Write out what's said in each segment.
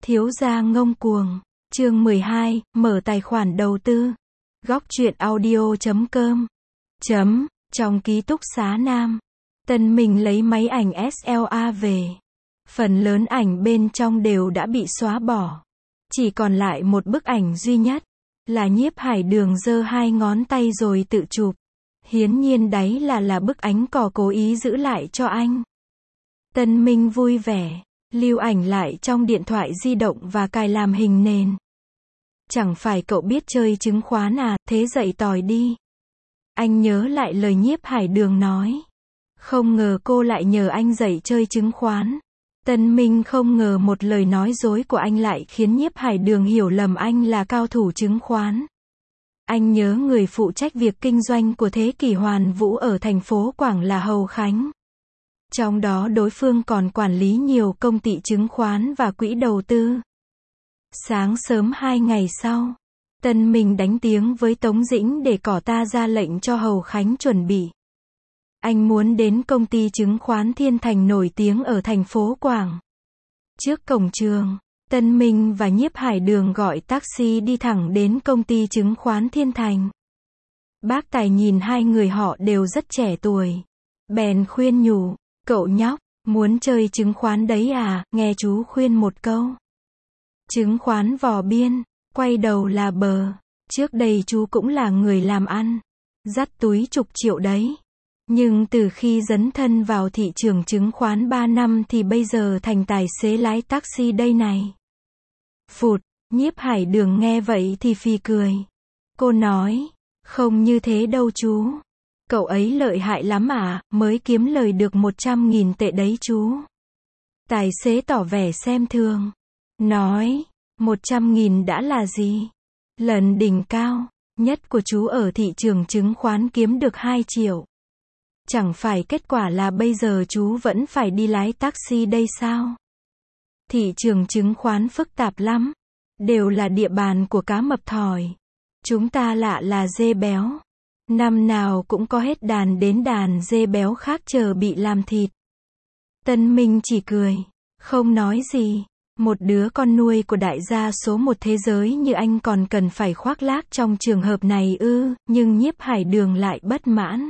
Thiếu gia ngông cuồng. Chương 12, mở tài khoản đầu tư. Góc truyện audio.com. Trong ký túc xá nam, Tân Minh lấy máy ảnh SLA về. Phần lớn ảnh bên trong đều đã bị xóa bỏ. Chỉ còn lại một bức ảnh duy nhất, là Nhiếp Hải Đường giơ hai ngón tay rồi tự chụp. Hiển nhiên đấy là bức ánh cỏ cố ý giữ lại cho anh. Tân Minh vui vẻ, lưu ảnh lại trong điện thoại di động và cài làm hình nền. Chẳng phải cậu biết chơi chứng khoán à, thế dậy tỏi đi. Anh nhớ lại lời Nhiếp Hải Đường nói. Không ngờ cô lại nhờ anh dạy chơi chứng khoán. Tân Minh không ngờ một lời nói dối của anh lại khiến Nhiếp Hải Đường hiểu lầm anh là cao thủ chứng khoán. Anh nhớ người phụ trách việc kinh doanh của Thế Kỷ Hoàn Vũ ở thành phố Quảng là Hầu Khánh. Trong đó đối phương còn quản lý nhiều công ty chứng khoán và quỹ đầu tư. Sáng sớm 2 ngày sau, Tân Minh đánh tiếng với Tống Dĩnh để cỏ ta ra lệnh cho Hầu Khánh chuẩn bị. Anh muốn đến công ty chứng khoán Thiên Thành nổi tiếng ở thành phố Quảng. Trước cổng trường, Tân Minh và Nhiếp Hải Đường gọi taxi đi thẳng đến công ty chứng khoán Thiên Thành. Bác Tài nhìn hai người họ đều rất trẻ tuổi. Bèn khuyên nhủ, cậu nhóc, muốn chơi chứng khoán đấy à, nghe chú khuyên một câu. Chứng khoán vò biên, quay đầu là bờ. Trước đây chú cũng là người làm ăn, dắt túi chục triệu đấy. Nhưng từ khi dấn thân vào thị trường chứng khoán 3 năm thì bây giờ thành tài xế lái taxi đây này. Phụt, Nhiếp Hải Đường nghe vậy thì phì cười. Cô nói, không như thế đâu chú. Cậu ấy lợi hại lắm à, mới kiếm lời được 100.000 tệ đấy chú. Tài xế tỏ vẻ xem thường. Nói, 100.000 đã là gì? Lần đỉnh cao nhất của chú ở thị trường chứng khoán kiếm được 2 triệu. Chẳng phải kết quả là bây giờ chú vẫn phải đi lái taxi đây sao? Thị trường chứng khoán phức tạp lắm. Đều là địa bàn của cá mập thỏi. Chúng ta lạ là dê béo. Năm nào cũng có hết đàn đến đàn dê béo khác chờ bị làm thịt. Tân Minh chỉ cười, không nói gì. Một đứa con nuôi của đại gia số 1 thế giới như anh còn cần phải khoác lác trong trường hợp này ư, nhưng Nhiếp Hải Đường lại bất mãn.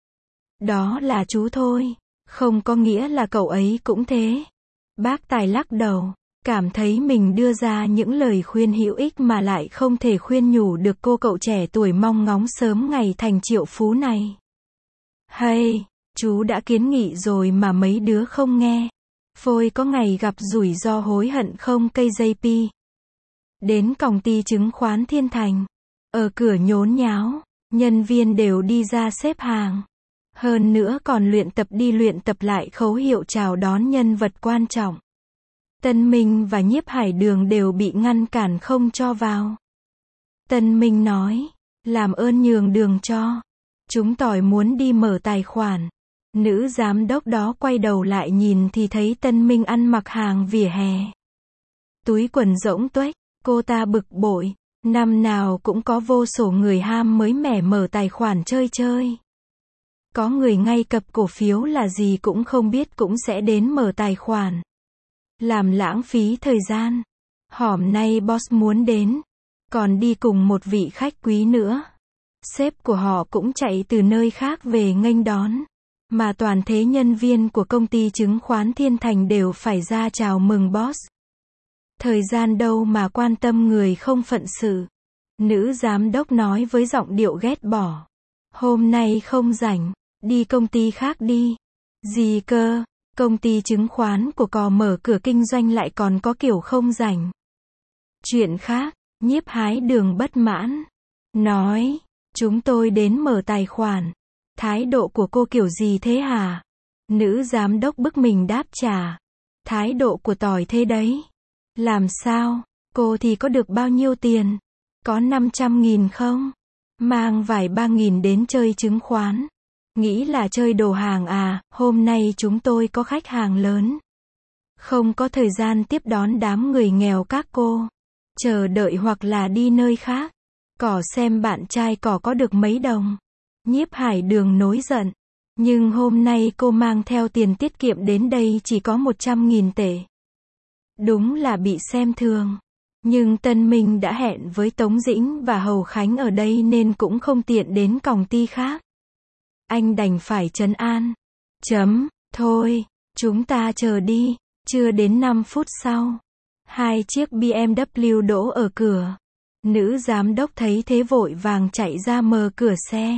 Đó là chú thôi, không có nghĩa là cậu ấy cũng thế. Bác Tài lắc đầu, cảm thấy mình đưa ra những lời khuyên hữu ích mà lại không thể khuyên nhủ được cô cậu trẻ tuổi mong ngóng sớm ngày thành triệu phú này. Hay, chú đã kiến nghị rồi mà mấy đứa không nghe. Phôi có ngày gặp rủi ro hối hận không cây JP. Đến công ty chứng khoán Thiên Thành. Ở cửa nhốn nháo, nhân viên đều đi ra xếp hàng. Hơn nữa còn luyện tập lại khẩu hiệu chào đón nhân vật quan trọng. Tân Minh và Nhiếp Hải Đường đều bị ngăn cản không cho vào. Tân Minh nói, làm ơn nhường đường cho. Chúng tỏi muốn đi mở tài khoản. Nữ giám đốc đó quay đầu lại nhìn thì thấy Tân Minh ăn mặc hàng vỉa hè. Túi quần rỗng tuếch, cô ta bực bội. Năm nào cũng có vô số người ham mới mẻ mở tài khoản chơi. Có người ngay cặp cổ phiếu là gì cũng không biết cũng sẽ đến mở tài khoản. Làm lãng phí thời gian. Hôm nay boss muốn đến. Còn đi cùng một vị khách quý nữa. Sếp của họ cũng chạy từ nơi khác về nghênh đón. Mà toàn thế nhân viên của công ty chứng khoán Thiên Thành đều phải ra chào mừng boss. Thời gian đâu mà quan tâm người không phận sự. Nữ giám đốc nói với giọng điệu ghét bỏ. Hôm nay không rảnh, đi công ty khác đi. Gì cơ, công ty chứng khoán của cò mở cửa kinh doanh lại còn có kiểu không rảnh. Chuyện khác, Nhiếp Hải Đường bất mãn. Nói, chúng tôi đến mở tài khoản. Thái độ của cô kiểu gì thế hả? Nữ giám đốc bức mình đáp trả. Thái độ của tỏi thế đấy. Làm sao? Cô thì có được bao nhiêu tiền? Có 500.000 không? Mang vài 3.000 đến chơi chứng khoán. Nghĩ là chơi đồ hàng à? Hôm nay chúng tôi có khách hàng lớn. Không có thời gian tiếp đón đám người nghèo các cô. Chờ đợi hoặc là đi nơi khác. Cỏ xem bạn trai cỏ có được mấy đồng. Nhiếp Hải Đường nổi giận. Nhưng hôm nay cô mang theo tiền tiết kiệm đến đây chỉ có 100.000 tệ. Đúng là bị xem thường. Nhưng Tân Minh đã hẹn với Tống Dĩnh và Hầu Khánh ở đây nên cũng không tiện đến công ty khác. Anh đành phải trấn an. Thôi, chúng ta chờ đi. Chưa đến 5 phút sau, 2 chiếc BMW đỗ ở cửa. Nữ giám đốc thấy thế vội vàng chạy ra mở cửa xe.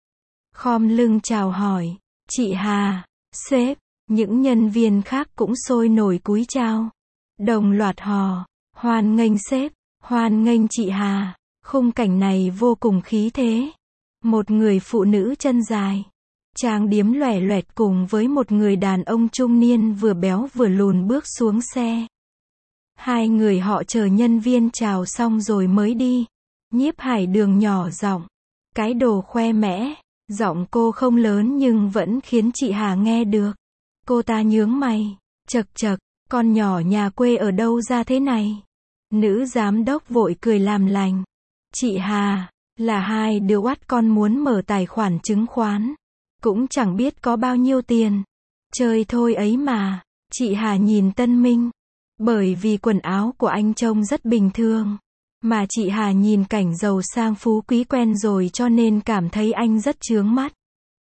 Khom lưng chào hỏi. Chị Hà, sếp, những nhân viên khác cũng sôi nổi cúi chào. Đồng loạt hò, hoan nghênh sếp, hoan nghênh chị Hà. Khung cảnh này vô cùng khí thế. Một người phụ nữ chân dài, trang điểm loẻ loẹt cùng với một người đàn ông trung niên vừa béo vừa lùn bước xuống xe. Hai người họ chờ nhân viên chào xong rồi mới đi. Nhiếp Hải Đường nhỏ giọng, cái đồ khoe mẽ. Giọng cô không lớn nhưng vẫn khiến chị Hà nghe được. Cô ta nhướng mày, chậc chậc, con nhỏ nhà quê ở đâu ra thế này? Nữ giám đốc vội cười làm lành. Chị Hà, là hai đứa oắt con muốn mở tài khoản chứng khoán. Cũng chẳng biết có bao nhiêu tiền. Chơi thôi ấy mà. Chị Hà nhìn Tân Minh. Bởi vì quần áo của anh trông rất bình thường. Mà chị Hà nhìn cảnh giàu sang phú quý quen rồi cho nên cảm thấy anh rất chướng mắt.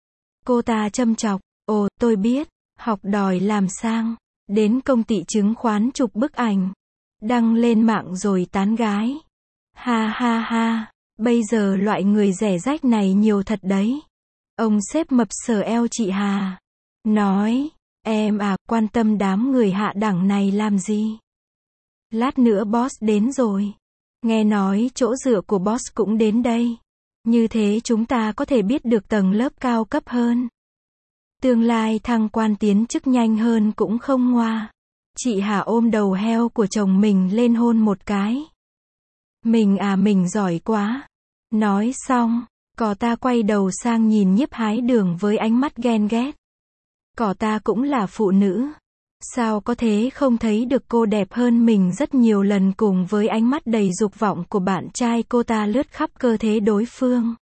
Cô ta châm chọc, ồ, tôi biết, học đòi làm sang, đến công ty chứng khoán chụp bức ảnh, đăng lên mạng rồi tán gái. Ha ha ha, bây giờ loại người rẻ rách này nhiều thật đấy. Ông sếp mập sờ eo chị Hà, nói, em à, quan tâm đám người hạ đẳng này làm gì? Lát nữa boss đến rồi. Nghe nói chỗ dựa của boss cũng đến đây. Như thế chúng ta có thể biết được tầng lớp cao cấp hơn. Tương lai thăng quan tiến chức nhanh hơn cũng không ngoa. Chị Hà ôm đầu heo của chồng mình lên hôn một cái. Mình à, mình giỏi quá. Nói xong, cỏ ta quay đầu sang nhìn Nhiếp Hải Đường với ánh mắt ghen ghét. Cỏ ta cũng là phụ nữ. Sao có thế không thấy được cô đẹp hơn mình rất nhiều lần cùng với ánh mắt đầy dục vọng của bạn trai cô ta lướt khắp cơ thể đối phương.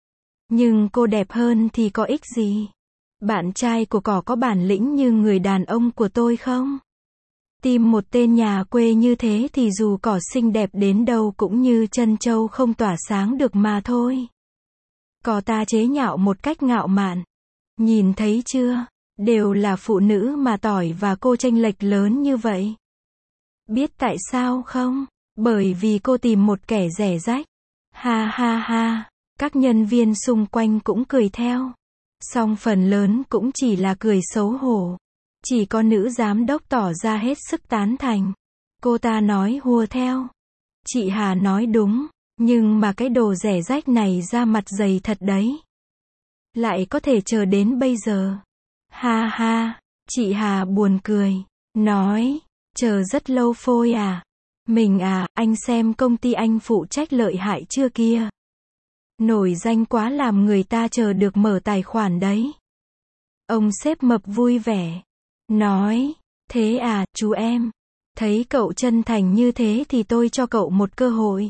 Nhưng cô đẹp hơn thì có ích gì? Bạn trai của cỏ có bản lĩnh như người đàn ông của tôi không? Tìm một tên nhà quê như thế thì dù cỏ xinh đẹp đến đâu cũng như chân châu không tỏa sáng được mà thôi. Cỏ ta chế nhạo một cách ngạo mạn. Nhìn thấy chưa? Đều là phụ nữ mà tỏi và cô chênh lệch lớn như vậy. Biết tại sao không? Bởi vì cô tìm một kẻ rẻ rách. Ha ha ha, các nhân viên xung quanh cũng cười theo. Song phần lớn cũng chỉ là cười xấu hổ. Chỉ có nữ giám đốc tỏ ra hết sức tán thành. Cô ta nói hùa theo. Chị Hà nói đúng, nhưng mà cái đồ rẻ rách này ra mặt dày thật đấy. Lại có thể chờ đến bây giờ. Ha ha, chị Hà buồn cười, nói, chờ rất lâu phôi à. Mình à, anh xem công ty anh phụ trách lợi hại chưa kia. Nổi danh quá làm người ta chờ được mở tài khoản đấy. Ông sếp mập vui vẻ, nói, thế à, chú em. Thấy cậu chân thành như thế thì tôi cho cậu một cơ hội.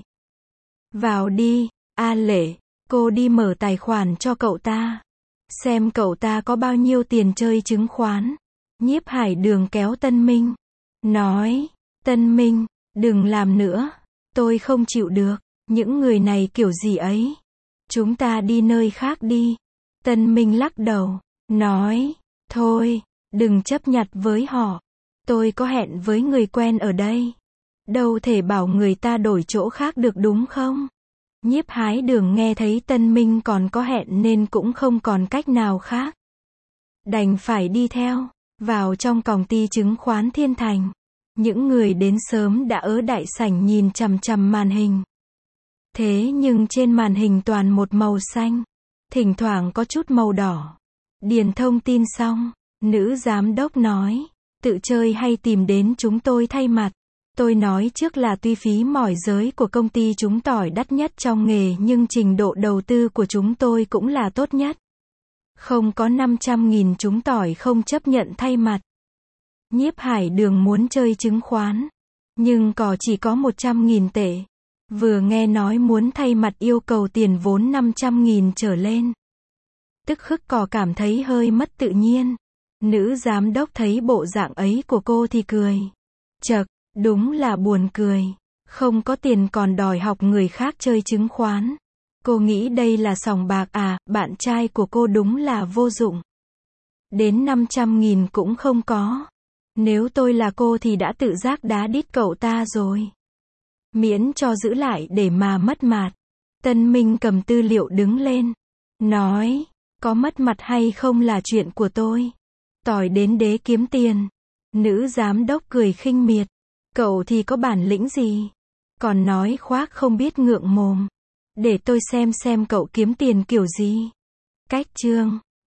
Vào đi, A Lệ, cô đi mở tài khoản cho cậu ta. Xem cậu ta có bao nhiêu tiền chơi chứng khoán. Nhiếp Hải Đường kéo Tân Minh. Nói, Tân Minh, đừng làm nữa. Tôi không chịu được. Những người này kiểu gì ấy. Chúng ta đi nơi khác đi. Tân Minh lắc đầu. Nói, thôi, đừng chấp nhặt với họ. Tôi có hẹn với người quen ở đây. Đâu thể bảo người ta đổi chỗ khác được đúng không? Nhiếp Hải Đường nghe thấy Tân Minh còn có hẹn nên cũng không còn cách nào khác. Đành phải đi theo, vào trong công ty chứng khoán Thiên Thành. Những người đến sớm đã ở đại sảnh nhìn chằm chằm màn hình. Thế nhưng trên màn hình toàn một màu xanh, thỉnh thoảng có chút màu đỏ. Điền thông tin xong, nữ giám đốc nói, tự chơi hay tìm đến chúng tôi thay mặt. Tôi nói trước là tuy phí mỏi giới của công ty chúng tỏi đắt nhất trong nghề nhưng trình độ đầu tư của chúng tôi cũng là tốt nhất. Không có 500.000 chúng tỏi không chấp nhận thay mặt. Nhiếp Hải Đường muốn chơi chứng khoán, nhưng cỏ chỉ có 100.000 tệ. Vừa nghe nói muốn thay mặt yêu cầu tiền vốn 500.000 trở lên. Tức khắc cỏ cảm thấy hơi mất tự nhiên. Nữ giám đốc thấy bộ dạng ấy của cô thì cười. Chậc, Đúng là buồn cười. Không có tiền còn đòi học người khác chơi chứng khoán. Cô nghĩ đây là sòng bạc à, bạn trai của cô đúng là vô dụng. Đến 500.000 cũng không có. Nếu tôi là cô thì đã tự giác đá đít cậu ta rồi. Miễn cho giữ lại để mà mất mặt. Tân Minh cầm tư liệu đứng lên. Nói, có mất mặt hay không là chuyện của tôi. Tỏi đến đế kiếm tiền. Nữ giám đốc cười khinh miệt. Cậu thì có bản lĩnh gì? Còn nói khoác không biết ngượng mồm. Để tôi xem cậu kiếm tiền kiểu gì. Cách chương